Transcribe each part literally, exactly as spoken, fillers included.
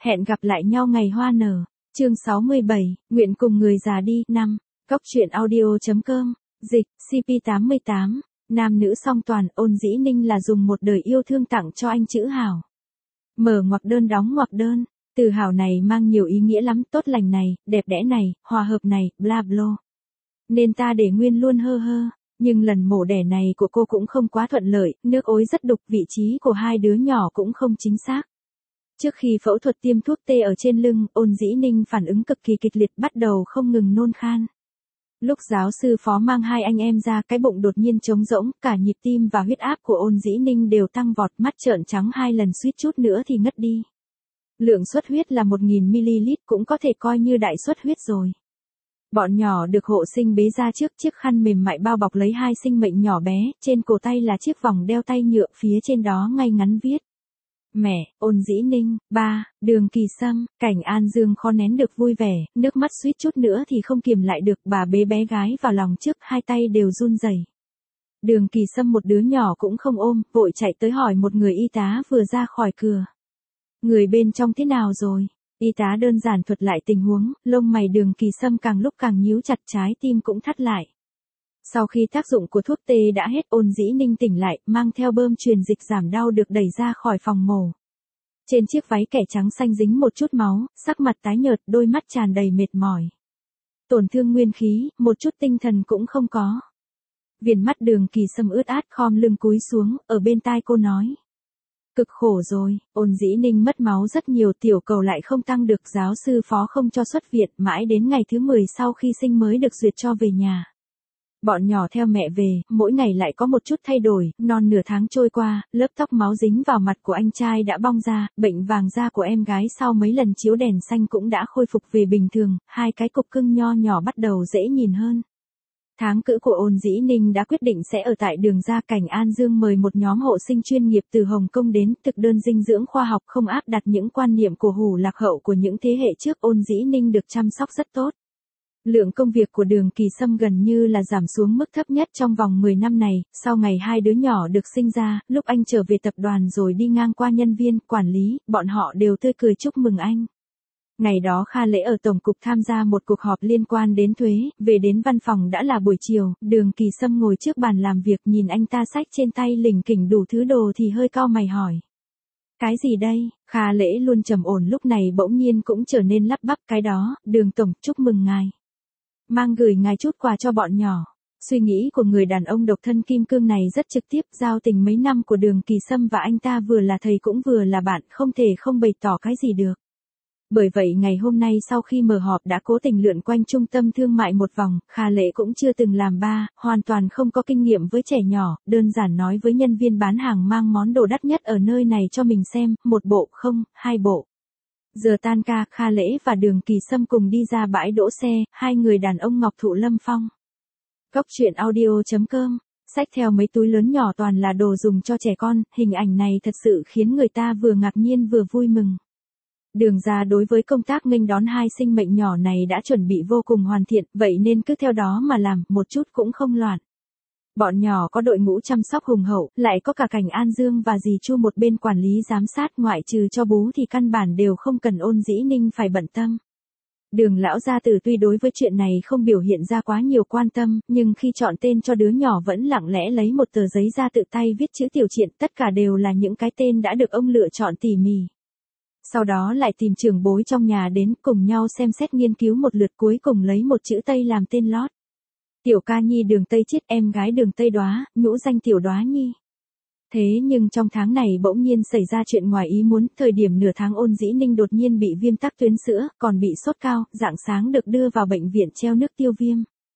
Hẹn gặp lại nhau ngày hoa nở. Chương sáu mươi bảy, nguyện cùng người già đi. năm. Cóc truyện audio.com. Dịch, xê pê tám mươi tám. Nam nữ song toàn. Ôn Dĩ Ninh là dùng một đời yêu thương tặng cho anh chữ hảo. Mở ngoặc đơn đóng ngoặc đơn. Từ hảo này mang nhiều ý nghĩa lắm. Tốt lành này, đẹp đẽ này, hòa hợp này, bla bla. Nên ta để nguyên luôn hơ hơ. Nhưng lần mổ đẻ này của cô cũng không quá thuận lợi. Nước ối rất đục. Vị trí của hai đứa nhỏ cũng không chính xác. Trước khi phẫu thuật tiêm thuốc tê ở trên lưng, Ôn Dĩ Ninh phản ứng cực kỳ kịch liệt, bắt đầu không ngừng nôn khan. Lúc giáo sư phó mang hai anh em ra, cái bụng đột nhiên trống rỗng, cả nhịp tim và huyết áp của Ôn Dĩ Ninh đều tăng vọt, mắt trợn trắng hai lần, suýt chút nữa thì ngất đi. Lượng xuất huyết là một nghìn mi-li-lít, cũng có thể coi như đại xuất huyết rồi. Bọn nhỏ được hộ sinh bế ra trước, chiếc khăn mềm mại bao bọc lấy hai sinh mệnh nhỏ bé, trên cổ tay là chiếc vòng đeo tay nhựa, phía trên đó ngay ngắn viết: Mẹ, Ôn Dĩ Ninh. Ba, Đường Kỳ Sâm. Cảnh An Dương khó nén được vui vẻ, nước mắt suýt chút nữa thì không kiềm lại được, bà bế bé gái vào lòng trước, hai tay đều run rẩy. Đường Kỳ Sâm một đứa nhỏ cũng không ôm, vội chạy tới hỏi một người y tá vừa ra khỏi cửa. Người bên trong thế nào rồi? Y tá đơn giản thuật lại tình huống, lông mày Đường Kỳ Sâm càng lúc càng nhíu chặt, trái tim cũng thắt lại. Sau khi tác dụng của thuốc tê đã hết, Ôn Dĩ Ninh tỉnh lại, mang theo bơm truyền dịch giảm đau được đẩy ra khỏi phòng mổ. Trên chiếc váy kẻ trắng xanh dính một chút máu, sắc mặt tái nhợt, đôi mắt tràn đầy mệt mỏi. Tổn thương nguyên khí, một chút tinh thần cũng không có. Viền mắt Đường Kỳ Sâm ướt át, khom lưng cúi xuống, ở bên tai cô nói: Cực khổ rồi. Ôn Dĩ Ninh mất máu rất nhiều, tiểu cầu lại không tăng được, giáo sư phó không cho xuất viện, mãi đến ngày thứ mười sau khi sinh mới được duyệt cho về nhà. Bọn nhỏ theo mẹ về, mỗi ngày lại có một chút thay đổi, non nửa tháng trôi qua, lớp tóc máu dính vào mặt của anh trai đã bong ra, bệnh vàng da của em gái sau mấy lần chiếu đèn xanh cũng đã khôi phục về bình thường, hai cái cục cưng nho nhỏ bắt đầu dễ nhìn hơn. Tháng cữ của Ôn Dĩ Ninh đã quyết định sẽ ở tại Đường ra. Cảnh An Dương mời một nhóm hộ sinh chuyên nghiệp từ Hồng Kông đến, thực đơn dinh dưỡng khoa học, không áp đặt những quan niệm cổ hủ lạc hậu của những thế hệ trước. Ôn Dĩ Ninh được chăm sóc rất tốt. Lượng công việc của Đường Kỳ Sâm gần như là giảm xuống mức thấp nhất trong vòng mười năm này, sau ngày hai đứa nhỏ được sinh ra, lúc anh trở về tập đoàn rồi đi ngang qua nhân viên, quản lý, bọn họ đều tươi cười chúc mừng anh. Ngày đó Kha Lễ ở Tổng cục tham gia một cuộc họp liên quan đến thuế, về đến văn phòng đã là buổi chiều, Đường Kỳ Sâm ngồi trước bàn làm việc, nhìn anh ta xách trên tay lỉnh kỉnh đủ thứ đồ thì hơi cau mày hỏi: Cái gì đây? Kha Lễ luôn trầm ổn lúc này bỗng nhiên cũng trở nên lắp bắp: Cái đó, Đường tổng, chúc mừng ngài. Mang gửi ngài chút quà cho bọn nhỏ. Suy nghĩ của người đàn ông độc thân kim cương này rất trực tiếp, giao tình mấy năm của Đường Kỳ Sâm và anh ta vừa là thầy cũng vừa là bạn, không thể không bày tỏ cái gì được. Bởi vậy ngày hôm nay sau khi mở họp đã cố tình lượn quanh trung tâm thương mại một vòng, Kha Lễ cũng chưa từng làm ba, hoàn toàn không có kinh nghiệm với trẻ nhỏ, đơn giản nói với nhân viên bán hàng mang món đồ đắt nhất ở nơi này cho mình xem, một bộ không, hai bộ. Giờ tan ca, Kha Lễ và Đường Kỳ Sâm cùng đi ra bãi đỗ xe, hai người đàn ông Ngọc Thụ Lâm Phong. Cóc truyện audio.com. Xách theo mấy túi lớn nhỏ toàn là đồ dùng cho trẻ con, hình ảnh này thật sự khiến người ta vừa ngạc nhiên vừa vui mừng. Đường ra đối với công tác nghênh đón hai sinh mệnh nhỏ này đã chuẩn bị vô cùng hoàn thiện, vậy nên cứ theo đó mà làm, một chút cũng không loạn. Bọn nhỏ có đội ngũ chăm sóc hùng hậu, lại có cả Cảnh An Dương và dì Chu một bên quản lý giám sát, ngoại trừ cho bú thì căn bản đều không cần Ôn Dĩ Ninh phải bận tâm. Đường lão gia tử tuy đối với chuyện này không biểu hiện ra quá nhiều quan tâm, nhưng khi chọn tên cho đứa nhỏ vẫn lặng lẽ lấy một tờ giấy ra tự tay viết chữ tiểu triện, tất cả đều là những cái tên đã được ông lựa chọn tỉ mỉ. Sau đó lại tìm trưởng bối trong nhà đến cùng nhau xem xét nghiên cứu một lượt, cuối cùng lấy một chữ Tây làm tên lót. Tiểu ca nhi Đường Tây Chiết, em gái Đường Tây Đóa, nhũ danh Tiểu Đóa Nhi. Thế nhưng trong tháng này bỗng nhiên xảy ra chuyện ngoài ý muốn, thời điểm nửa tháng Ôn Dĩ Ninh đột nhiên bị viêm tắc tuyến sữa, còn bị sốt cao, rạng sáng được đưa vào bệnh viện treo nước tiêu viêm.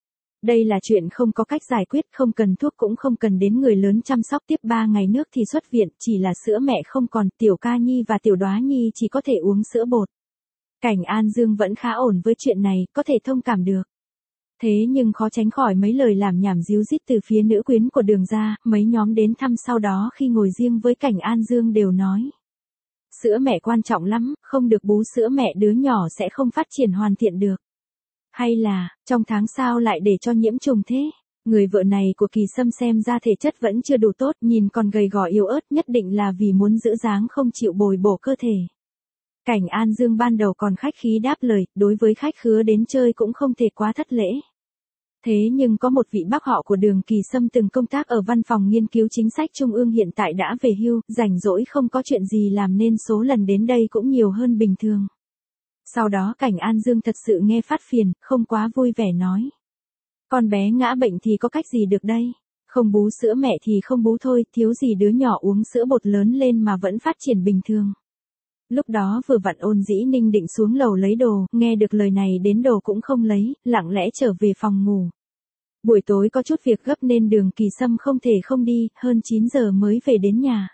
Đây là chuyện không có cách giải quyết, không cần thuốc cũng không cần đến người lớn chăm sóc, tiếp ba ngày nước thì xuất viện, chỉ là sữa mẹ không còn, Tiểu ca nhi và Tiểu Đóa Nhi chỉ có thể uống sữa bột. Cảnh An Dương vẫn khá ổn với chuyện này, có thể thông cảm được. Thế nhưng khó tránh khỏi mấy lời làm nhảm díu dít từ phía nữ quyến của Đường ra, mấy nhóm đến thăm sau đó khi ngồi riêng với Cảnh An Dương đều nói: Sữa mẹ quan trọng lắm, không được bú sữa mẹ đứa nhỏ sẽ không phát triển hoàn thiện được. Hay là, trong tháng sao lại để cho nhiễm trùng thế? Người vợ này của Kỳ Sâm xem ra thể chất vẫn chưa đủ tốt, nhìn còn gầy gò yếu ớt, nhất định là vì muốn giữ dáng không chịu bồi bổ cơ thể. Cảnh An Dương ban đầu còn khách khí đáp lời, đối với khách khứa đến chơi cũng không thể quá thất lễ. Thế nhưng có một vị bác họ của Đường Kỳ Sâm từng công tác ở văn phòng nghiên cứu chính sách trung ương hiện tại đã về hưu, rảnh rỗi không có chuyện gì làm nên số lần đến đây cũng nhiều hơn bình thường. Sau đó Cảnh An Dương thật sự nghe phát phiền, không quá vui vẻ nói. Con bé ngã bệnh thì có cách gì được đây? Không bú sữa mẹ thì không bú thôi, thiếu gì đứa nhỏ uống sữa bột lớn lên mà vẫn phát triển bình thường. Lúc đó vừa vặn Ôn Dĩ Ninh định xuống lầu lấy đồ, nghe được lời này đến đồ cũng không lấy, lặng lẽ trở về phòng ngủ. Buổi tối có chút việc gấp nên Đường Kỳ Sâm không thể không đi, hơn chín giờ mới về đến nhà.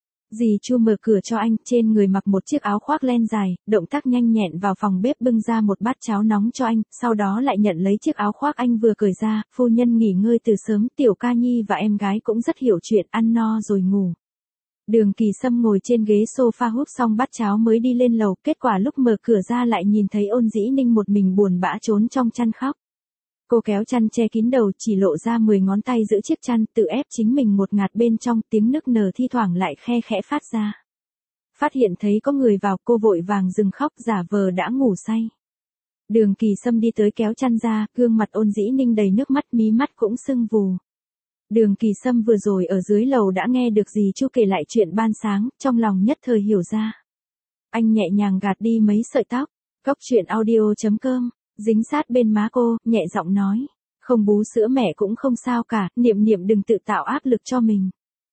Dì Chu mở cửa cho anh, trên người mặc một chiếc áo khoác len dài, động tác nhanh nhẹn vào phòng bếp bưng ra một bát cháo nóng cho anh, sau đó lại nhận lấy chiếc áo khoác anh vừa cởi ra, phu nhân nghỉ ngơi từ sớm, Tiểu Ca Nhi và em gái cũng rất hiểu chuyện, ăn no rồi ngủ. Đường Kỳ Sâm ngồi trên ghế sofa húp xong bát cháo mới đi lên lầu, kết quả lúc mở cửa ra lại nhìn thấy Ôn Dĩ Ninh một mình buồn bã trốn trong chăn khóc. Cô kéo chăn che kín đầu, chỉ lộ ra mười ngón tay giữ chiếc chăn, tự ép chính mình một ngạt bên trong, tiếng nức nở thi thoảng lại khe khẽ phát ra. Phát hiện thấy có người vào, cô vội vàng dừng khóc, giả vờ đã ngủ say. Đường Kỳ Sâm đi tới kéo chăn ra, gương mặt Ôn Dĩ Ninh đầy nước mắt, mí mắt cũng sưng vù. Đường Kỳ Sâm vừa rồi ở dưới lầu đã nghe được dì Chu kể lại chuyện ban sáng, trong lòng nhất thời hiểu ra. Anh nhẹ nhàng gạt đi mấy sợi tóc, Cóc Truyện Audio chấm com, dính sát bên má cô, nhẹ giọng nói, không bú sữa mẹ cũng không sao cả, Niệm Niệm đừng tự tạo áp lực cho mình.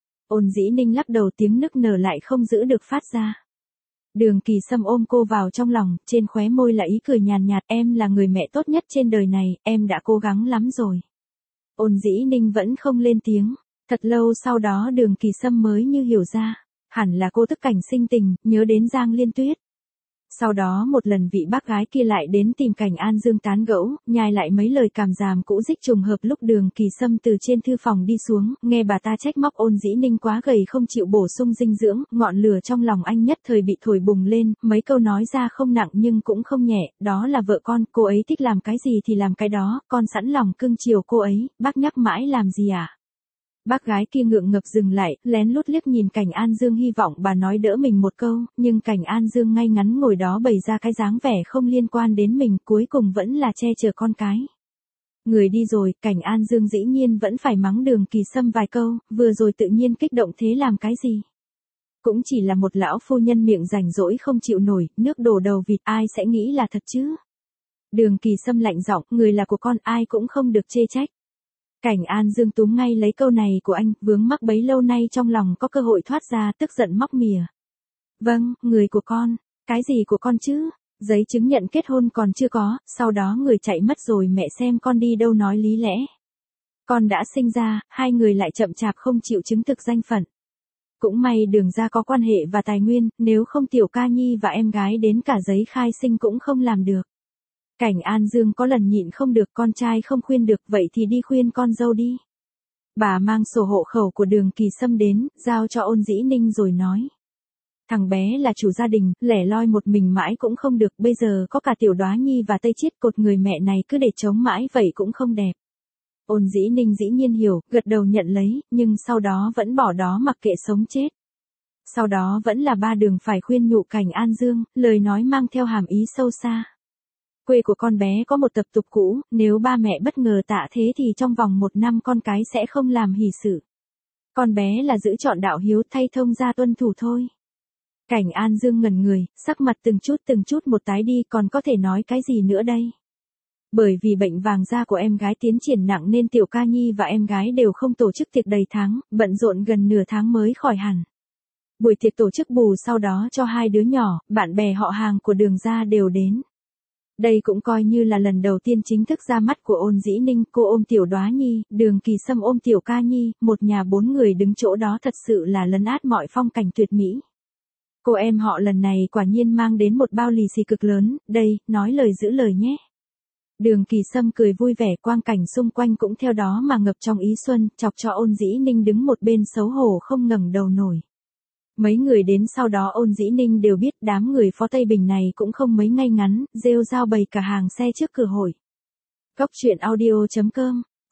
Ôn Dĩ Ninh lắc đầu, tiếng nức nở lại không giữ được phát ra. Đường Kỳ Sâm ôm cô vào trong lòng, trên khóe môi là ý cười nhàn nhạt, em là người mẹ tốt nhất trên đời này, em đã cố gắng lắm rồi. Ôn Dĩ Ninh vẫn không lên tiếng, thật lâu sau đó Đường Kỳ Sâm mới như hiểu ra, hẳn là cô tức cảnh sinh tình, nhớ đến Giang Liên Tuyết. Sau đó một lần vị bác gái kia lại đến tìm Cảnh An Dương tán gẫu, nhai lại mấy lời cảm giảm cũ dích, trùng hợp lúc Đường Kỳ Sâm từ trên thư phòng đi xuống, nghe bà ta trách móc Ôn Dĩ Ninh quá gầy không chịu bổ sung dinh dưỡng, ngọn lửa trong lòng anh nhất thời bị thổi bùng lên, mấy câu nói ra không nặng nhưng cũng không nhẹ, đó là vợ con, cô ấy thích làm cái gì thì làm cái đó, con sẵn lòng cưng chiều cô ấy, bác nhắc mãi làm gì à? Bác gái kia ngượng ngập dừng lại, lén lút liếc nhìn Cảnh An Dương, hy vọng bà nói đỡ mình một câu, nhưng Cảnh An Dương ngay ngắn ngồi đó bày ra cái dáng vẻ không liên quan đến mình, cuối cùng vẫn là che chở con cái. Người đi rồi, Cảnh An Dương dĩ nhiên vẫn phải mắng Đường Kỳ Sâm vài câu, vừa rồi tự nhiên kích động thế làm cái gì? Cũng chỉ là một lão phu nhân miệng rảnh rỗi không chịu nổi, nước đổ đầu vịt, ai sẽ nghĩ là thật chứ? Đường Kỳ Sâm lạnh giọng, người là của con, ai cũng không được chê trách. Cảnh An Dương túm ngay lấy câu này của anh, vướng mắc bấy lâu nay trong lòng có cơ hội thoát ra, tức giận móc mỉa. Vâng, người của con, cái gì của con chứ? Giấy chứng nhận kết hôn còn chưa có, sau đó người chạy mất rồi mẹ xem con đi đâu nói lý lẽ. Con đã sinh ra, hai người lại chậm chạp không chịu chứng thực danh phận. Cũng may Đường gia có quan hệ và tài nguyên, nếu không Tiểu Ca Nhi và em gái đến cả giấy khai sinh cũng không làm được. Cảnh An Dương có lần nhịn không được, con trai không khuyên được, vậy thì đi khuyên con dâu đi. Bà mang sổ hộ khẩu của Đường Kỳ Sâm đến, giao cho Ôn Dĩ Ninh rồi nói. Thằng bé là chủ gia đình, lẻ loi một mình mãi cũng không được, bây giờ có cả Tiểu Đoá Nhi và Tây Chiết, cột người mẹ này cứ để chống mãi vậy cũng không đẹp. Ôn Dĩ Ninh dĩ nhiên hiểu, gật đầu nhận lấy, nhưng sau đó vẫn bỏ đó mặc kệ sống chết. Sau đó vẫn là ba Đường phải khuyên nhủ Cảnh An Dương, lời nói mang theo hàm ý sâu xa. Quê của con bé có một tập tục cũ, nếu ba mẹ bất ngờ tạ thế thì trong vòng một năm con cái sẽ không làm hỷ sự. Con bé là giữ chọn đạo hiếu, thay thông gia tuân thủ thôi. Cảnh An Dương ngẩn người, sắc mặt từng chút từng chút một tái đi, còn có thể nói cái gì nữa đây? Bởi vì bệnh vàng da của em gái tiến triển nặng nên Tiểu Ca Nhi và em gái đều không tổ chức tiệc đầy tháng, bận rộn gần nửa tháng mới khỏi hẳn. Buổi tiệc tổ chức bù sau đó cho hai đứa nhỏ, bạn bè họ hàng của Đường gia đều đến. Đây cũng coi như là lần đầu tiên chính thức ra mắt của Ôn Dĩ Ninh, cô ôm Tiểu Đoá Nhi, Đường Kỳ Sâm ôm Tiểu Ca Nhi, một nhà bốn người đứng chỗ đó thật sự là lấn át mọi phong cảnh tuyệt mỹ. Cô em họ lần này quả nhiên mang đến một bao lì xì cực lớn, đây, nói lời giữ lời nhé. Đường Kỳ Sâm cười vui vẻ, quang cảnh xung quanh cũng theo đó mà ngập trong ý xuân, chọc cho Ôn Dĩ Ninh đứng một bên xấu hổ không ngẩng đầu nổi. Mấy người đến sau đó Ôn Dĩ Ninh đều biết đám người Phó Tây Bình này cũng không mấy ngay ngắn, rêu rao bày cả hàng xe trước cửa hội. Cóc Truyện Audio chấm com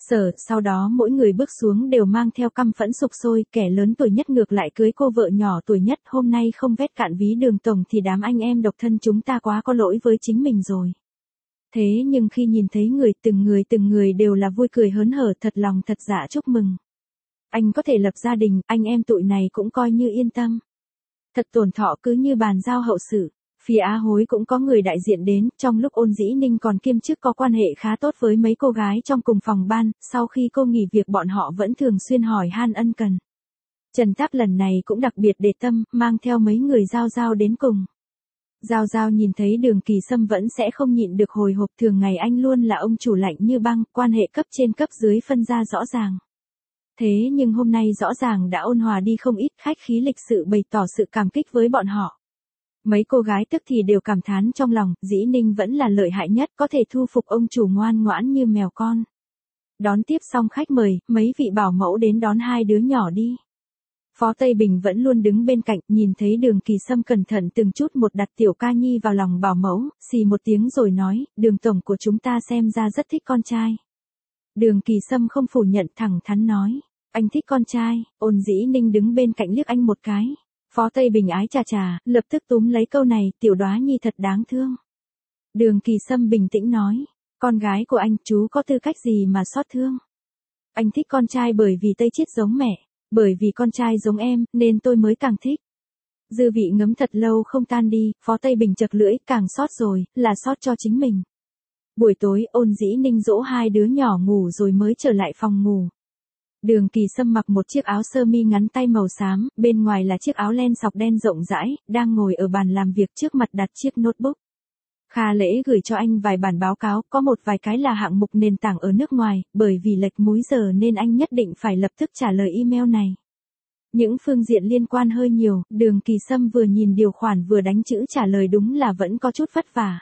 Sở, sau đó mỗi người bước xuống đều mang theo căm phẫn sục sôi, kẻ lớn tuổi nhất ngược lại cưới cô vợ nhỏ tuổi nhất, hôm nay không vét cạn ví Đường tổng thì đám anh em độc thân chúng ta quá có lỗi với chính mình rồi. Thế nhưng khi nhìn thấy người từng người từng người đều là vui cười hớn hở, thật lòng thật dạ chúc mừng. Anh có thể lập gia đình, anh em tụi này cũng coi như yên tâm. Thật tổn thọ cứ như bàn giao hậu sự. Phía Á Hối cũng có người đại diện đến, trong lúc Ôn Dĩ Ninh còn kiêm chức có quan hệ khá tốt với mấy cô gái trong cùng phòng ban, sau khi cô nghỉ việc bọn họ vẫn thường xuyên hỏi han ân cần. Trần Táp lần này cũng đặc biệt để tâm, mang theo mấy người Giao Giao đến cùng. Giao Giao nhìn thấy Đường Kỳ Sâm vẫn sẽ không nhịn được hồi hộp, thường ngày anh luôn là ông chủ lạnh như băng, quan hệ cấp trên cấp dưới phân ra rõ ràng. Thế nhưng hôm nay rõ ràng đã ôn hòa đi không ít, khách khí lịch sự bày tỏ sự cảm kích với bọn họ. Mấy cô gái tức thì đều cảm thán trong lòng, Dĩ Ninh vẫn là lợi hại nhất, có thể thu phục ông chủ ngoan ngoãn như mèo con. Đón tiếp xong khách mời, mấy vị bảo mẫu đến đón hai đứa nhỏ đi. Phó Tây Bình vẫn luôn đứng bên cạnh, nhìn thấy Đường Kỳ Sâm cẩn thận từng chút một đặt Tiểu Ca Nhi vào lòng bảo mẫu, xì một tiếng rồi nói, Đường tổng của chúng ta xem ra rất thích con trai. Đường Kỳ Sâm không phủ nhận, thẳng thắn nói, anh thích con trai. Ôn Dĩ Ninh đứng bên cạnh liếc anh một cái. Phó Tây Bình ái chà chà, lập tức túm lấy câu này, Tiểu Đóa Nhi thật đáng thương. Đường Kỳ Sâm bình tĩnh nói, con gái của anh, chú có tư cách gì mà xót thương. Anh thích con trai bởi vì Tây Chiết giống mẹ, bởi vì con trai giống em, nên tôi mới càng thích. Dư vị ngấm thật lâu không tan đi, Phó Tây Bình chật lưỡi, càng xót rồi, là xót cho chính mình. Buổi tối, Ôn Dĩ Ninh dỗ hai đứa nhỏ ngủ rồi mới trở lại phòng ngủ. Đường Kỳ Sâm mặc một chiếc áo sơ mi ngắn tay màu xám, bên ngoài là chiếc áo len sọc đen rộng rãi, đang ngồi ở bàn làm việc trước mặt đặt chiếc notebook. Kha Lễ gửi cho anh vài bản báo cáo, có một vài cái là hạng mục nền tảng ở nước ngoài, bởi vì lệch múi giờ nên anh nhất định phải lập tức trả lời email này. Những phương diện liên quan hơi nhiều, Đường Kỳ Sâm vừa nhìn điều khoản vừa đánh chữ trả lời đúng là vẫn có chút vất vả.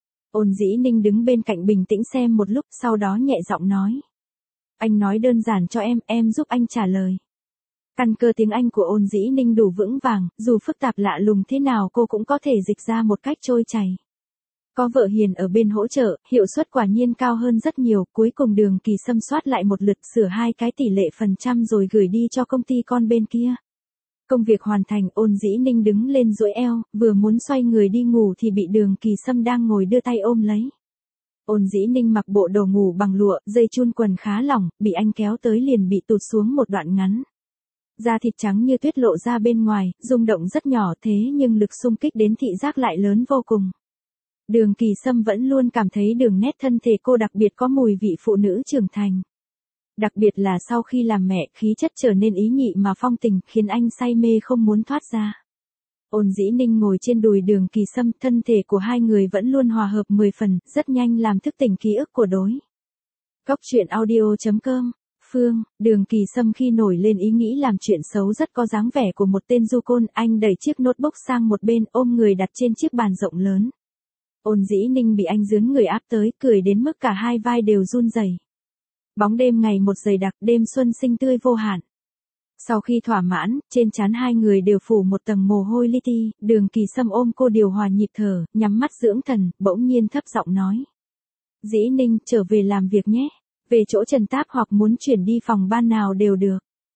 Ôn Dĩ Ninh đứng bên cạnh bình tĩnh xem một lúc, sau đó nhẹ giọng nói. Anh nói đơn giản cho em, em giúp anh trả lời. Căn cơ tiếng Anh của Ôn Dĩ Ninh đủ vững vàng, dù phức tạp lạ lùng thế nào cô cũng có thể dịch ra một cách trôi chảy. Có vợ hiền ở bên hỗ trợ, hiệu suất quả nhiên cao hơn rất nhiều, cuối cùng Đường Kỳ Sâm soát lại một lượt, sửa hai cái tỷ lệ phần trăm rồi gửi đi cho công ty con bên kia. Công việc hoàn thành, Ôn Dĩ Ninh đứng lên duỗi eo, vừa muốn xoay người đi ngủ thì bị Đường Kỳ Sâm đang ngồi đưa tay ôm lấy. Ôn Dĩ Ninh mặc bộ đồ ngủ bằng lụa, dây chun quần khá lỏng, bị anh kéo tới liền bị tụt xuống một đoạn ngắn. Da thịt trắng như tuyết lộ ra bên ngoài, rung động rất nhỏ thế nhưng lực xung kích đến thị giác lại lớn vô cùng. Đường Kỳ Sâm vẫn luôn cảm thấy đường nét thân thể cô đặc biệt có mùi vị phụ nữ trưởng thành. Đặc biệt là sau khi làm mẹ, khí chất trở nên ý nhị mà phong tình, khiến anh say mê không muốn thoát ra. Ôn Dĩ Ninh ngồi trên đùi Đường Kỳ Sâm, thân thể của hai người vẫn luôn hòa hợp mười phần, rất nhanh làm thức tỉnh ký ức của đối. Cốc truyện audio chấm com. Phương, Đường Kỳ Sâm khi nổi lên ý nghĩ làm chuyện xấu rất có dáng vẻ của một tên du côn, anh đẩy chiếc notebook sang một bên, ôm người đặt trên chiếc bàn rộng lớn. Ôn Dĩ Ninh bị anh dướn người áp tới, cười đến mức cả hai vai đều run rẩy. Bóng đêm ngày một dày đặc, đêm xuân xinh tươi vô hạn. Sau khi thỏa mãn, trên trán hai người đều phủ một tầng mồ hôi li ti, Đường Kỳ Sâm ôm cô điều hòa nhịp thở, nhắm mắt dưỡng thần, bỗng nhiên thấp giọng nói. Dĩ Ninh, trở về làm việc nhé. Về chỗ Trần Táp hoặc muốn chuyển đi phòng ban nào đều được.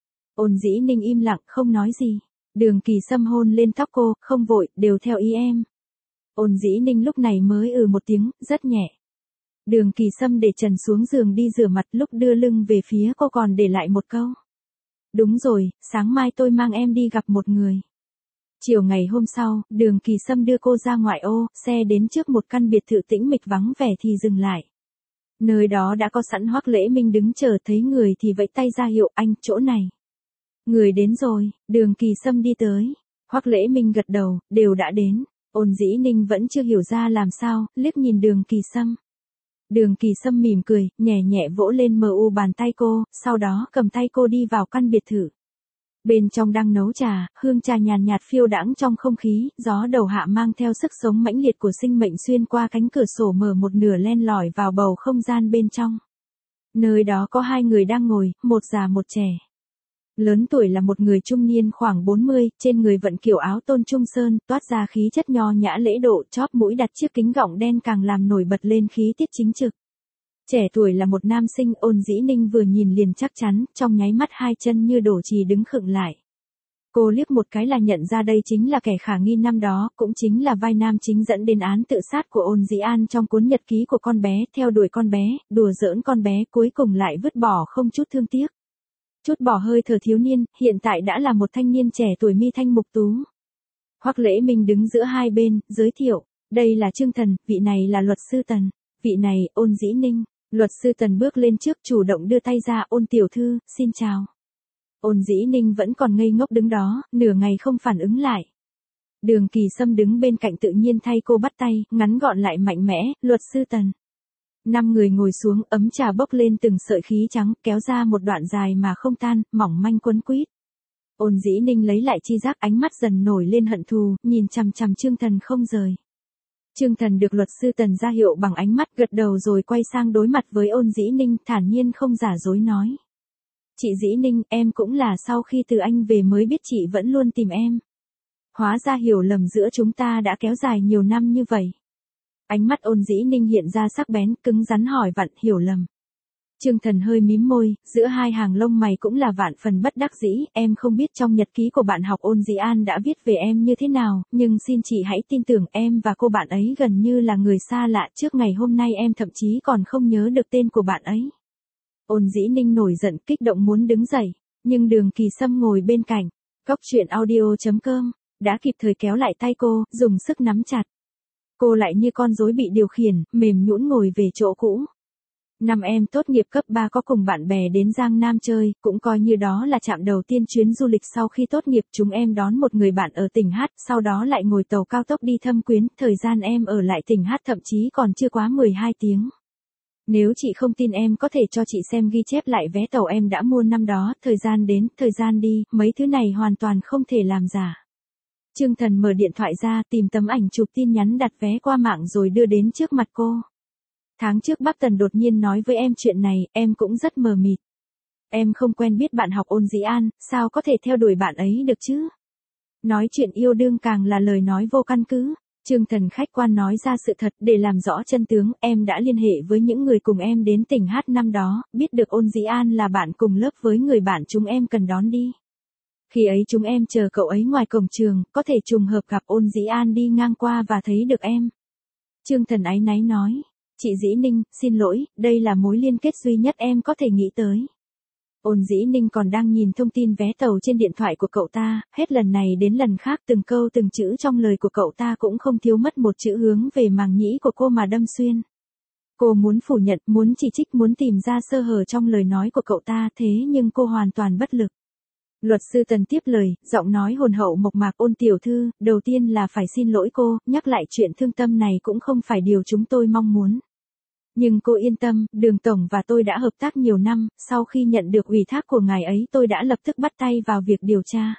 Ôn Dĩ Ninh im lặng, không nói gì. Đường Kỳ Sâm hôn lên tóc cô, không vội, đều theo ý em. Ôn Dĩ Ninh lúc này mới ừ một tiếng, rất nhẹ. Đường Kỳ Sâm để Trần xuống giường đi rửa mặt, lúc đưa lưng về phía cô còn để lại một câu. Đúng rồi, sáng mai tôi mang em đi gặp một người. Chiều ngày hôm sau, Đường Kỳ Sâm đưa cô ra ngoại ô, xe đến trước một căn biệt thự tĩnh mịch vắng vẻ thì dừng lại. Nơi đó đã có sẵn Hoắc Lễ Minh đứng chờ, thấy người thì vẫy tay ra hiệu, anh, chỗ này. Người đến rồi, Đường Kỳ Sâm đi tới. Hoắc Lễ Minh gật đầu, đều đã đến. Ôn Dĩ Ninh vẫn chưa hiểu ra làm sao, liếc nhìn Đường Kỳ Sâm. Đường Kỳ Sâm mỉm cười, nhẹ nhẹ vỗ lên mờ u bàn tay cô, sau đó cầm tay cô đi vào căn biệt thự. Bên trong đang nấu trà, hương trà nhàn nhạt phiêu đãng trong không khí, gió đầu hạ mang theo sức sống mãnh liệt của sinh mệnh xuyên qua cánh cửa sổ mở một nửa len lỏi vào bầu không gian bên trong. Nơi đó có hai người đang ngồi, một già một trẻ. Lớn tuổi là một người trung niên khoảng bốn mươi, trên người vận kiểu áo tôn trung sơn, toát ra khí chất nho nhã lễ độ, chóp mũi đặt chiếc kính gọng đen càng làm nổi bật lên khí tiết chính trực. Trẻ tuổi là một nam sinh, Ôn Dĩ Ninh vừa nhìn liền chắc chắn, trong nháy mắt hai chân như đổ trì đứng khựng lại. Cô liếc một cái là nhận ra đây chính là kẻ khả nghi năm đó, cũng chính là vai nam chính dẫn đến án tự sát của Ôn Dĩ An trong cuốn nhật ký của con bé, theo đuổi con bé, đùa giỡn con bé, cuối cùng lại vứt bỏ không chút thương tiếc. Chút bỏ hơi thở thiếu niên, hiện tại đã là một thanh niên trẻ tuổi mi thanh mục tú. Hoắc Lễ Minh đứng giữa hai bên, giới thiệu, đây là Trương Thần, vị này là luật sư Tần, vị này, Ôn Dĩ Ninh. Luật sư Tần bước lên trước chủ động đưa tay ra, Ôn tiểu thư, xin chào. Ôn Dĩ Ninh vẫn còn ngây ngốc đứng đó, nửa ngày không phản ứng lại. Đường Kỳ Sâm đứng bên cạnh tự nhiên thay cô bắt tay, ngắn gọn lại mạnh mẽ, luật sư Tần. Năm người ngồi xuống, ấm trà bốc lên từng sợi khí trắng, kéo ra một đoạn dài mà không tan, mỏng manh quấn quýt. Ôn Dĩ Ninh lấy lại chi giác, ánh mắt dần nổi lên hận thù, nhìn chằm chằm Trương Thần không rời. Trương Thần được luật sư Tần ra hiệu bằng ánh mắt, gật đầu rồi quay sang đối mặt với Ôn Dĩ Ninh, thản nhiên không giả dối nói. Chị Dĩ Ninh, em cũng là sau khi từ Anh về mới biết chị vẫn luôn tìm em. Hóa ra hiểu lầm giữa chúng ta đã kéo dài nhiều năm như vậy. Ánh mắt Ôn Dĩ Ninh hiện ra sắc bén, cứng rắn hỏi vặn, hiểu lầm. Trương Thần hơi mím môi, giữa hai hàng lông mày cũng là vạn phần bất đắc dĩ, em không biết trong nhật ký của bạn học Ôn Dĩ An đã viết về em như thế nào, nhưng xin chị hãy tin tưởng em và cô bạn ấy gần như là người xa lạ, trước ngày hôm nay em thậm chí còn không nhớ được tên của bạn ấy. Ôn Dĩ Ninh nổi giận, kích động muốn đứng dậy, nhưng Đường Kỳ Sâm ngồi bên cạnh, Cóc Truyện Audio chấm com, đã kịp thời kéo lại tay cô, dùng sức nắm chặt. Cô lại như con rối bị điều khiển, mềm nhũn ngồi về chỗ cũ. Năm em tốt nghiệp cấp ba có cùng bạn bè đến Giang Nam chơi, cũng coi như đó là trạm đầu tiên chuyến du lịch sau khi tốt nghiệp, chúng em đón một người bạn ở tỉnh Hát, sau đó lại ngồi tàu cao tốc đi Thâm Quyến, thời gian em ở lại tỉnh Hát thậm chí còn chưa quá mười hai tiếng. Nếu chị không tin em có thể cho chị xem ghi chép lại vé tàu em đã mua năm đó, thời gian đến, thời gian đi, mấy thứ này hoàn toàn không thể làm giả. Trương Thần mở điện thoại ra, tìm tấm ảnh chụp tin nhắn đặt vé qua mạng rồi đưa đến trước mặt cô. Tháng trước Bác Tần đột nhiên nói với em chuyện này, em cũng rất mờ mịt. Em không quen biết bạn học Ôn Dĩ An, sao có thể theo đuổi bạn ấy được chứ? Nói chuyện yêu đương càng là lời nói vô căn cứ. Trương Thần khách quan nói ra sự thật, để làm rõ chân tướng, em đã liên hệ với những người cùng em đến tỉnh Hát năm đó, biết được Ôn Dĩ An là bạn cùng lớp với người bạn chúng em cần đón đi. Khi ấy chúng em chờ cậu ấy ngoài cổng trường, có thể trùng hợp gặp Ôn Dĩ An đi ngang qua và thấy được em. Trương Thần áy náy nói, chị Dĩ Ninh, xin lỗi, đây là mối liên kết duy nhất em có thể nghĩ tới. Ôn Dĩ Ninh còn đang nhìn thông tin vé tàu trên điện thoại của cậu ta, hết lần này đến lần khác từng câu từng chữ trong lời của cậu ta cũng không thiếu mất một chữ hướng về màng nhĩ của cô mà đâm xuyên. Cô muốn phủ nhận, muốn chỉ trích, muốn tìm ra sơ hở trong lời nói của cậu ta, thế nhưng cô hoàn toàn bất lực. Luật sư Tần tiếp lời, giọng nói hồn hậu mộc mạc, Ôn tiểu thư, đầu tiên là phải xin lỗi cô, nhắc lại chuyện thương tâm này cũng không phải điều chúng tôi mong muốn. Nhưng cô yên tâm, Đường Tổng và tôi đã hợp tác nhiều năm, sau khi nhận được ủy thác của ngài ấy tôi đã lập tức bắt tay vào việc điều tra.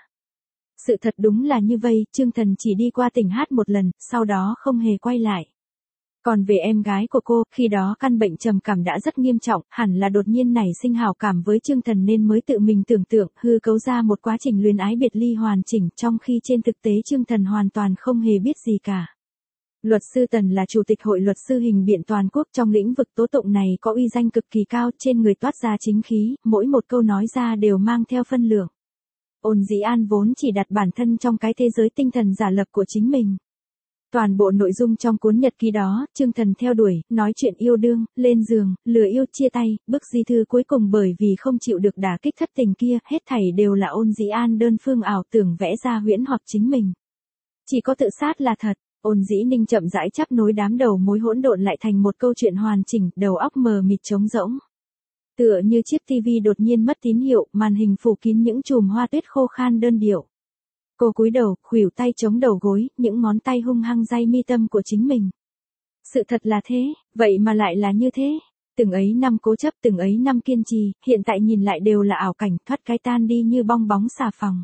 Sự thật đúng là như vậy, Trương Thần chỉ đi qua tỉnh Hát một lần, sau đó không hề quay lại. Còn về em gái của cô, khi đó căn bệnh trầm cảm đã rất nghiêm trọng, hẳn là đột nhiên nảy sinh hảo cảm với Trương Thần nên mới tự mình tưởng tượng, hư cấu ra một quá trình luyến ái biệt ly hoàn chỉnh, trong khi trên thực tế Trương Thần hoàn toàn không hề biết gì cả. Luật sư Tần là chủ tịch hội luật sư hình biện toàn quốc, trong lĩnh vực tố tụng này có uy danh cực kỳ cao, trên người toát ra chính khí, mỗi một câu nói ra đều mang theo phân lượng. Ôn Dĩ An vốn chỉ đặt bản thân trong cái thế giới tinh thần giả lập của chính mình. Toàn bộ nội dung trong cuốn nhật ký đó, Trương Thần theo đuổi, nói chuyện yêu đương, lên giường, lừa yêu, chia tay, bức di thư cuối cùng bởi vì không chịu được đả kích thất tình kia, hết thảy đều là Ôn Dĩ An đơn phương ảo tưởng vẽ ra huyễn hoặc chính mình. Chỉ có tự sát là thật. Ôn Dĩ Ninh chậm rãi chắp nối đám đầu mối hỗn độn lại thành một câu chuyện hoàn chỉnh, đầu óc mờ mịt trống rỗng. Tựa như chiếc tivi đột nhiên mất tín hiệu, màn hình phủ kín những chùm hoa tuyết khô khan đơn điệu. Cô cúi đầu, khuỷu tay chống đầu gối, những ngón tay hung hăng day mi tâm của chính mình. Sự thật là thế, vậy mà lại là như thế. Từng ấy năm cố chấp, từng ấy năm kiên trì, hiện tại nhìn lại đều là ảo cảnh, thoát cái tan đi như bong bóng xà phòng.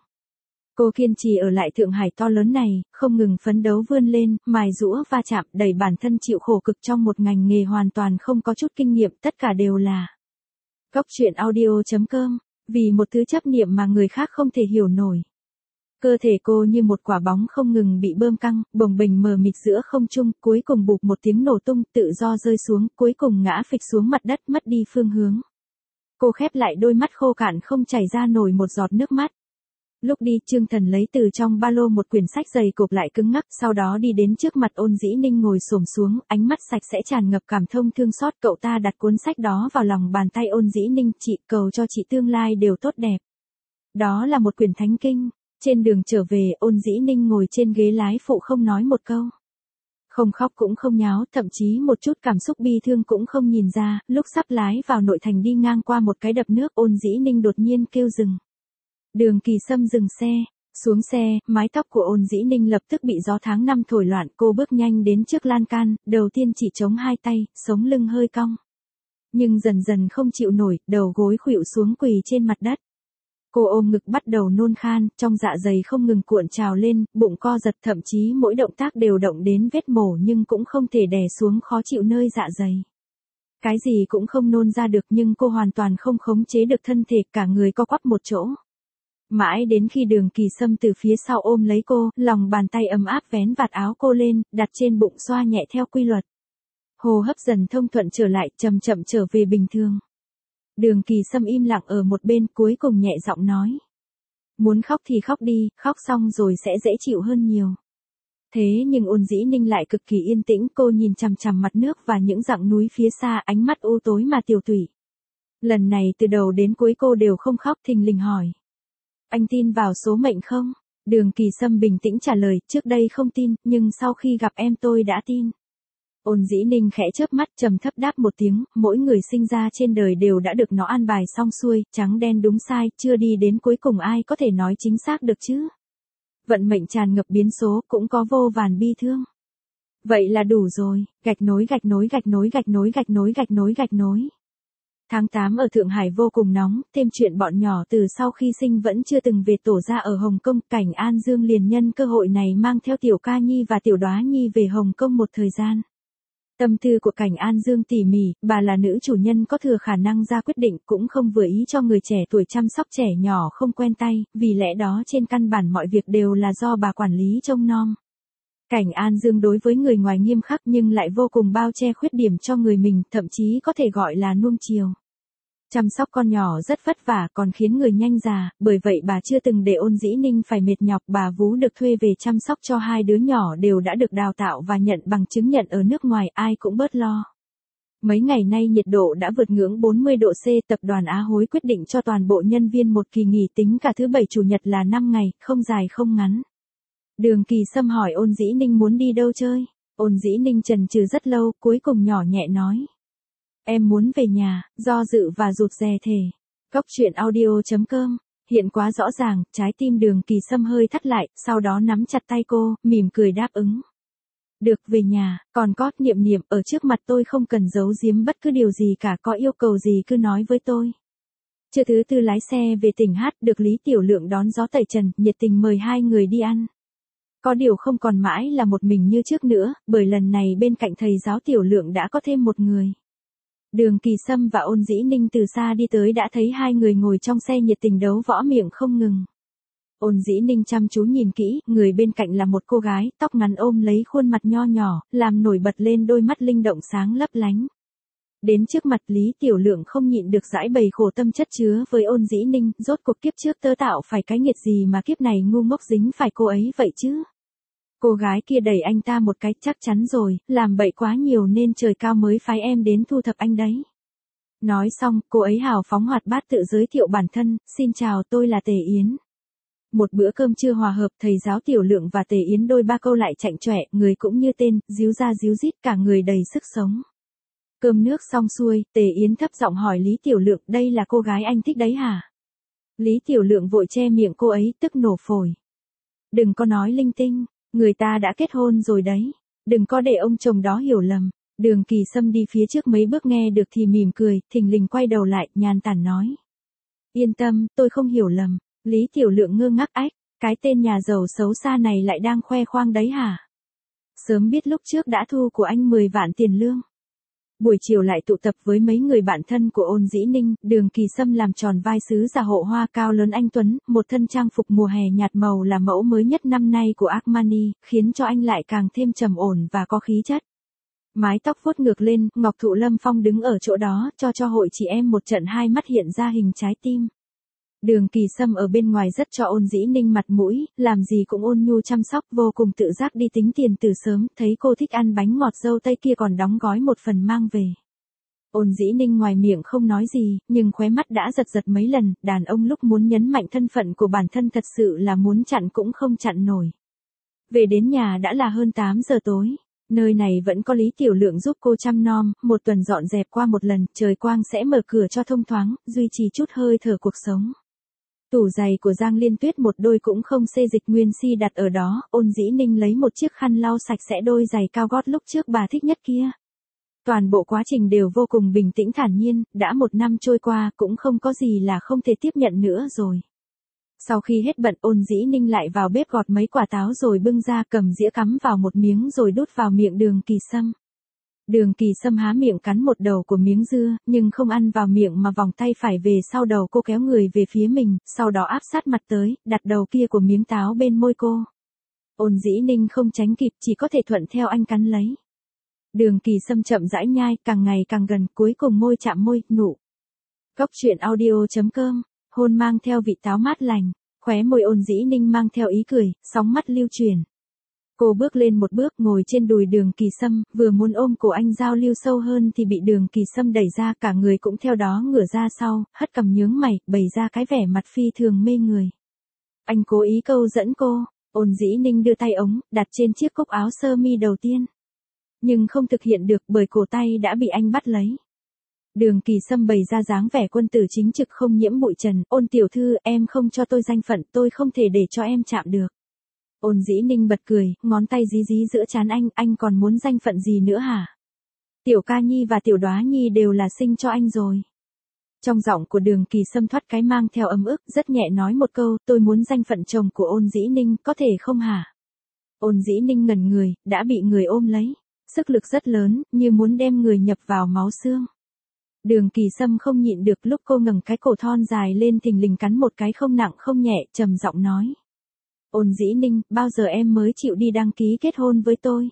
Cô kiên trì ở lại Thượng Hải to lớn này, không ngừng phấn đấu vươn lên, mài giũa va chạm, đẩy bản thân chịu khổ cực trong một ngành nghề hoàn toàn không có chút kinh nghiệm, tất cả đều là Cóc Truyện Audio chấm com, vì một thứ chấp niệm mà người khác không thể hiểu nổi. Cơ thể cô như một quả bóng không ngừng bị bơm căng, bồng bềnh mờ mịt giữa không trung, cuối cùng bụp một tiếng nổ tung, tự do rơi xuống, cuối cùng ngã phịch xuống mặt đất, mất đi phương hướng. Cô khép lại đôi mắt khô cạn không chảy ra nổi một giọt nước mắt. Lúc đi, Trương Thần lấy từ trong ba lô một quyển sách dày cộp lại cứng ngắc, sau đó đi đến trước mặt Ôn Dĩ Ninh ngồi xổm xuống, ánh mắt sạch sẽ tràn ngập cảm thông thương xót, cậu ta đặt cuốn sách đó vào lòng bàn tay Ôn Dĩ Ninh, chị, cầu cho chị tương lai đều tốt đẹp. Đó là một quyển thánh kinh. Trên đường trở về, Ôn Dĩ Ninh ngồi trên ghế lái phụ không nói một câu. Không khóc cũng không nháo, thậm chí một chút cảm xúc bi thương cũng không nhìn ra, lúc sắp lái vào nội thành đi ngang qua một cái đập nước, Ôn Dĩ Ninh đột nhiên kêu dừng. Đường Kỳ Sâm dừng xe, xuống xe, mái tóc của Ôn Dĩ Ninh lập tức bị gió tháng năm thổi loạn, cô bước nhanh đến trước lan can, đầu tiên chỉ chống hai tay, sống lưng hơi cong. Nhưng dần dần không chịu nổi, đầu gối khuỵu xuống quỳ trên mặt đất. Cô ôm ngực bắt đầu nôn khan, trong dạ dày không ngừng cuộn trào lên, bụng co giật, thậm chí mỗi động tác đều động đến vết mổ nhưng cũng không thể đè xuống khó chịu nơi dạ dày. Cái gì cũng không nôn ra được nhưng cô hoàn toàn không khống chế được thân thể, cả người co quắp một chỗ. Mãi đến khi Đường Kỳ Sâm từ phía sau ôm lấy cô, lòng bàn tay ấm áp vén vạt áo cô lên, đặt trên bụng xoa nhẹ theo quy luật. Hô hấp dần thông thuận trở lại, chậm chậm trở về bình thường. Đường Kỳ Sâm im lặng ở một bên, cuối cùng nhẹ giọng nói. Muốn khóc thì khóc đi, khóc xong rồi sẽ dễ chịu hơn nhiều. Thế nhưng Ôn Dĩ Ninh lại cực kỳ yên tĩnh, cô nhìn chằm chằm mặt nước và những dặng núi phía xa, ánh mắt u tối mà tiều tụy. Lần này từ đầu đến cuối cô đều không khóc, thình lình hỏi. Anh tin vào số mệnh không? Đường Kỳ Sâm bình tĩnh trả lời, trước đây không tin, nhưng sau khi gặp em tôi đã tin. Ôn Dĩ Ninh khẽ chớp mắt, trầm thấp đáp một tiếng, mỗi người sinh ra trên đời đều đã được nó an bài xong xuôi, trắng đen đúng sai, chưa đi đến cuối cùng ai có thể nói chính xác được chứ? Vận mệnh tràn ngập biến số, cũng có vô vàn bi thương. Vậy là đủ rồi, gạch nối gạch nối gạch nối gạch nối gạch nối gạch nối gạch nối. Tháng tám ở Thượng Hải vô cùng nóng, thêm chuyện bọn nhỏ từ sau khi sinh vẫn chưa từng về tổ ra ở Hồng Kông, Cảnh An Dương liền nhân cơ hội này mang theo Tiểu Ca Nhi và Tiểu Đoá Nhi về Hồng Kông một thời gian. Tâm tư của Cảnh An Dương tỉ mỉ, bà là nữ chủ nhân có thừa khả năng ra quyết định, cũng không vừa ý cho người trẻ tuổi chăm sóc trẻ nhỏ không quen tay, vì lẽ đó trên căn bản mọi việc đều là do bà quản lý trông nom. Cảnh An Dương đối với người ngoài nghiêm khắc nhưng lại vô cùng bao che khuyết điểm cho người mình, thậm chí có thể gọi là nuông chiều. Chăm sóc con nhỏ rất vất vả, còn khiến người nhanh già, bởi vậy bà chưa từng để Ôn Dĩ Ninh phải mệt nhọc, bà vú được thuê về chăm sóc cho hai đứa nhỏ đều đã được đào tạo và nhận bằng chứng nhận ở nước ngoài, ai cũng bớt lo. Mấy ngày nay nhiệt độ đã vượt ngưỡng bốn mươi độ C, tập đoàn Á Hối quyết định cho toàn bộ nhân viên một kỳ nghỉ tính cả thứ bảy chủ nhật là năm ngày, không dài không ngắn. Đường Kỳ Sâm hỏi Ôn Dĩ Ninh muốn đi đâu chơi. Ôn Dĩ Ninh chần chừ rất lâu, cuối cùng nhỏ nhẹ nói. Em muốn về nhà, do dự và rụt rè thề. Cốc truyện audio chấm com, hiện quá rõ ràng, trái tim Đường Kỳ Sâm hơi thắt lại, sau đó nắm chặt tay cô, mỉm cười đáp ứng. Được, về nhà, còn có, Niệm Niệm, ở trước mặt tôi không cần giấu giếm bất cứ điều gì cả, có yêu cầu gì cứ nói với tôi. Trưa thứ tư lái xe về tỉnh Hát, được Lý Tiểu Lượng đón gió tẩy trần, nhiệt tình mời hai người đi ăn. Có điều không còn mãi là một mình như trước nữa, bởi lần này bên cạnh thầy giáo Tiểu Lượng đã có thêm một người. Đường Kỳ Sâm và Ôn Dĩ Ninh từ xa đi tới đã thấy hai người ngồi trong xe nhiệt tình đấu võ miệng không ngừng. Ôn Dĩ Ninh chăm chú nhìn kỹ, người bên cạnh là một cô gái, tóc ngắn ôm lấy khuôn mặt nho nhỏ, làm nổi bật lên đôi mắt linh động sáng lấp lánh. Đến trước mặt Lý Tiểu Lượng không nhịn được giãi bày khổ tâm chất chứa với Ôn Dĩ Ninh, rốt cuộc kiếp trước tớ tạo phải cái nghiệt gì mà kiếp này ngu ngốc dính phải cô ấy vậy chứ. Cô gái kia đẩy anh ta một cái, chắc chắn rồi, làm bậy quá nhiều nên trời cao mới phái em đến thu thập anh đấy. Nói xong, cô ấy hào phóng hoạt bát tự giới thiệu bản thân, xin chào, tôi là Tề Yến. Một bữa cơm trưa hòa hợp, thầy giáo Tiểu Lượng và Tề Yến đôi ba câu lại chạnh chọe, người cũng như tên, díu ra díu dít, cả người đầy sức sống. Cơm nước xong xuôi, Tề Yến thấp giọng hỏi Lý Tiểu Lượng, đây là cô gái anh thích đấy hả? Lý Tiểu Lượng vội che miệng cô ấy, tức nổ phổi. Đừng có nói linh tinh. Người ta đã kết hôn rồi đấy. Đừng có để ông chồng đó hiểu lầm. Đường Kỳ Sâm đi phía trước mấy bước nghe được thì mỉm cười, thình lình quay đầu lại, nhàn tản nói. Yên tâm, tôi không hiểu lầm. Lý Tiểu Lượng ngơ ngác ách, cái tên nhà giàu xấu xa này lại đang khoe khoang đấy hả? Sớm biết lúc trước đã thu của anh mười vạn tiền lương. Buổi chiều lại tụ tập với mấy người bạn thân của Ôn Dĩ Ninh, Đường Kỳ Sâm làm tròn vai sứ giả hộ hoa cao lớn anh tuấn, một thân trang phục mùa hè nhạt màu là mẫu mới nhất năm nay của Armani, khiến cho anh lại càng thêm trầm ổn và có khí chất. Mái tóc vuốt ngược lên, Ngọc Thụ Lâm Phong đứng ở chỗ đó, cho cho hội chị em một trận hai mắt hiện ra hình trái tim. Đường Kỳ Sâm ở bên ngoài rất cho Ôn Dĩ Ninh mặt mũi, làm gì cũng ôn nhu chăm sóc, vô cùng tự giác đi tính tiền từ sớm, thấy cô thích ăn bánh ngọt dâu tây kia còn đóng gói một phần mang về. Ôn Dĩ Ninh ngoài miệng không nói gì, nhưng khóe mắt đã giật giật mấy lần, đàn ông lúc muốn nhấn mạnh thân phận của bản thân thật sự là muốn chặn cũng không chặn nổi. Về đến nhà đã là hơn tám giờ tối. Nơi này vẫn có Lý Tiểu Lượng giúp cô chăm nom, một tuần dọn dẹp qua một lần, trời quang sẽ mở cửa cho thông thoáng, duy trì chút hơi thở cuộc sống. Tủ giày của Giang Liên Tuyết một đôi cũng không xê dịch nguyên si đặt ở đó, Ôn Dĩ Ninh lấy một chiếc khăn lau sạch sẽ đôi giày cao gót lúc trước bà thích nhất kia. Toàn bộ quá trình đều vô cùng bình tĩnh thản nhiên, đã một năm trôi qua cũng không có gì là không thể tiếp nhận nữa rồi. Sau khi hết bận, Ôn Dĩ Ninh lại vào bếp gọt mấy quả táo rồi bưng ra, cầm dĩa cắm vào một miếng rồi đút vào miệng Đường Kỳ Sâm. Đường Kỳ Sâm há miệng cắn một đầu của miếng dưa, nhưng không ăn vào miệng mà vòng tay phải về sau đầu cô, kéo người về phía mình, sau đó áp sát mặt tới, đặt đầu kia của miếng táo bên môi cô. Ôn Dĩ Ninh không tránh kịp, chỉ có thể thuận theo anh cắn lấy. Đường Kỳ Sâm chậm rãi nhai, càng ngày càng gần, cuối cùng môi chạm môi, nụ. Cốc truyện audio chấm com, hôn mang theo vị táo mát lành, khóe môi Ôn Dĩ Ninh mang theo ý cười, sóng mắt lưu truyền. Cô bước lên một bước, ngồi trên đùi Đường Kỳ Sâm, vừa muốn ôm cổ anh giao lưu sâu hơn thì bị Đường Kỳ Sâm đẩy ra, cả người cũng theo đó ngửa ra sau, hất cằm nhướng mày, bày ra cái vẻ mặt phi thường mê người. Anh cố ý câu dẫn cô. Ôn Dĩ Ninh đưa tay ống, đặt trên chiếc cúc áo sơ mi đầu tiên. Nhưng không thực hiện được bởi cổ tay đã bị anh bắt lấy. Đường Kỳ Sâm bày ra dáng vẻ quân tử chính trực không nhiễm bụi trần, Ôn tiểu thư, em không cho tôi danh phận, tôi không thể để cho em chạm được. Ôn Dĩ Ninh bật cười, ngón tay dí dí giữa trán anh, anh còn muốn danh phận gì nữa hả? Tiểu Ca Nhi và Tiểu Đoá Nhi đều là sinh cho anh rồi. Trong giọng của Đường Kỳ Sâm thoát cái mang theo ấm ức, rất nhẹ nói một câu, tôi muốn danh phận chồng của Ôn Dĩ Ninh, có thể không hả? Ôn Dĩ Ninh ngẩn người, đã bị người ôm lấy. Sức lực rất lớn, như muốn đem người nhập vào máu xương. Đường Kỳ Sâm không nhịn được, lúc cô ngẩng cái cổ thon dài lên thình lình cắn một cái không nặng không nhẹ, trầm giọng nói. Ôn Dĩ Ninh, bao giờ em mới chịu đi đăng ký kết hôn với tôi?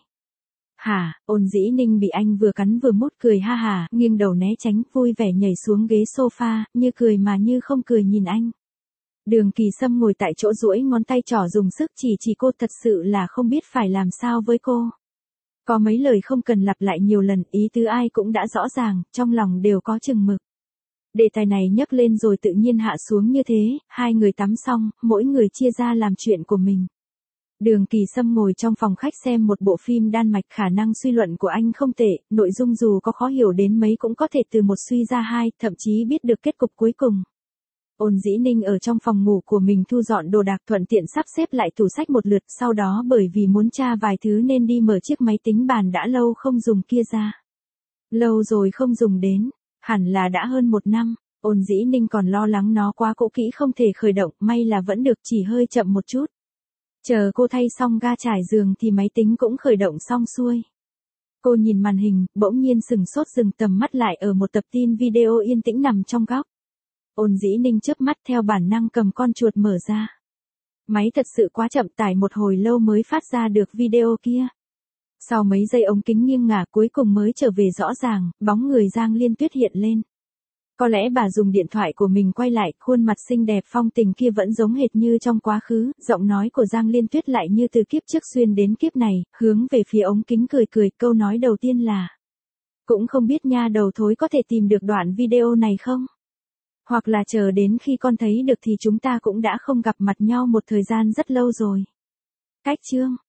Hả? Ôn Dĩ Ninh bị anh vừa cắn vừa mút cười ha hà, nghiêng đầu né tránh, vui vẻ nhảy xuống ghế sofa, như cười mà như không cười nhìn anh. Đường Kỳ Sâm ngồi tại chỗ duỗi ngón tay trỏ dùng sức chỉ chỉ cô, thật sự là không biết phải làm sao với cô. Có mấy lời không cần lặp lại nhiều lần, ý tứ ai cũng đã rõ ràng, trong lòng đều có chừng mực. Đề tài này nhấc lên rồi tự nhiên hạ xuống như thế, hai người tắm xong, mỗi người chia ra làm chuyện của mình. Đường Kỳ Sâm ngồi trong phòng khách xem một bộ phim Đan Mạch, khả năng suy luận của anh không tệ, nội dung dù có khó hiểu đến mấy cũng có thể từ một suy ra hai, thậm chí biết được kết cục cuối cùng. Ôn Dĩ Ninh ở trong phòng ngủ của mình thu dọn đồ đạc, thuận tiện sắp xếp lại tủ sách một lượt, sau đó bởi vì muốn tra vài thứ nên đi mở chiếc máy tính bàn đã lâu không dùng kia ra. Lâu rồi không dùng đến, hẳn là đã hơn một năm, Ôn Dĩ Ninh còn lo lắng nó quá cũ kỹ không thể khởi động, may là vẫn được, chỉ hơi chậm một chút. Chờ cô thay xong ga trải giường thì máy tính cũng khởi động xong xuôi. Cô nhìn màn hình, bỗng nhiên sừng sốt dừng tầm mắt lại ở một tập tin video yên tĩnh nằm trong góc. Ôn Dĩ Ninh chớp mắt theo bản năng cầm con chuột mở ra. Máy thật sự quá chậm, tải một hồi lâu mới phát ra được video kia. Sau mấy giây ống kính nghiêng ngả cuối cùng mới trở về rõ ràng, bóng người Giang Liên Tuyết hiện lên. Có lẽ bà dùng điện thoại của mình quay lại, khuôn mặt xinh đẹp phong tình kia vẫn giống hệt như trong quá khứ, giọng nói của Giang Liên Tuyết lại như từ kiếp trước xuyên đến kiếp này, hướng về phía ống kính cười cười, câu nói đầu tiên là: cũng không biết nha đầu thối có thể tìm được đoạn video này không? Hoặc là chờ đến khi con thấy được thì chúng ta cũng đã không gặp mặt nhau một thời gian rất lâu rồi. Cách chương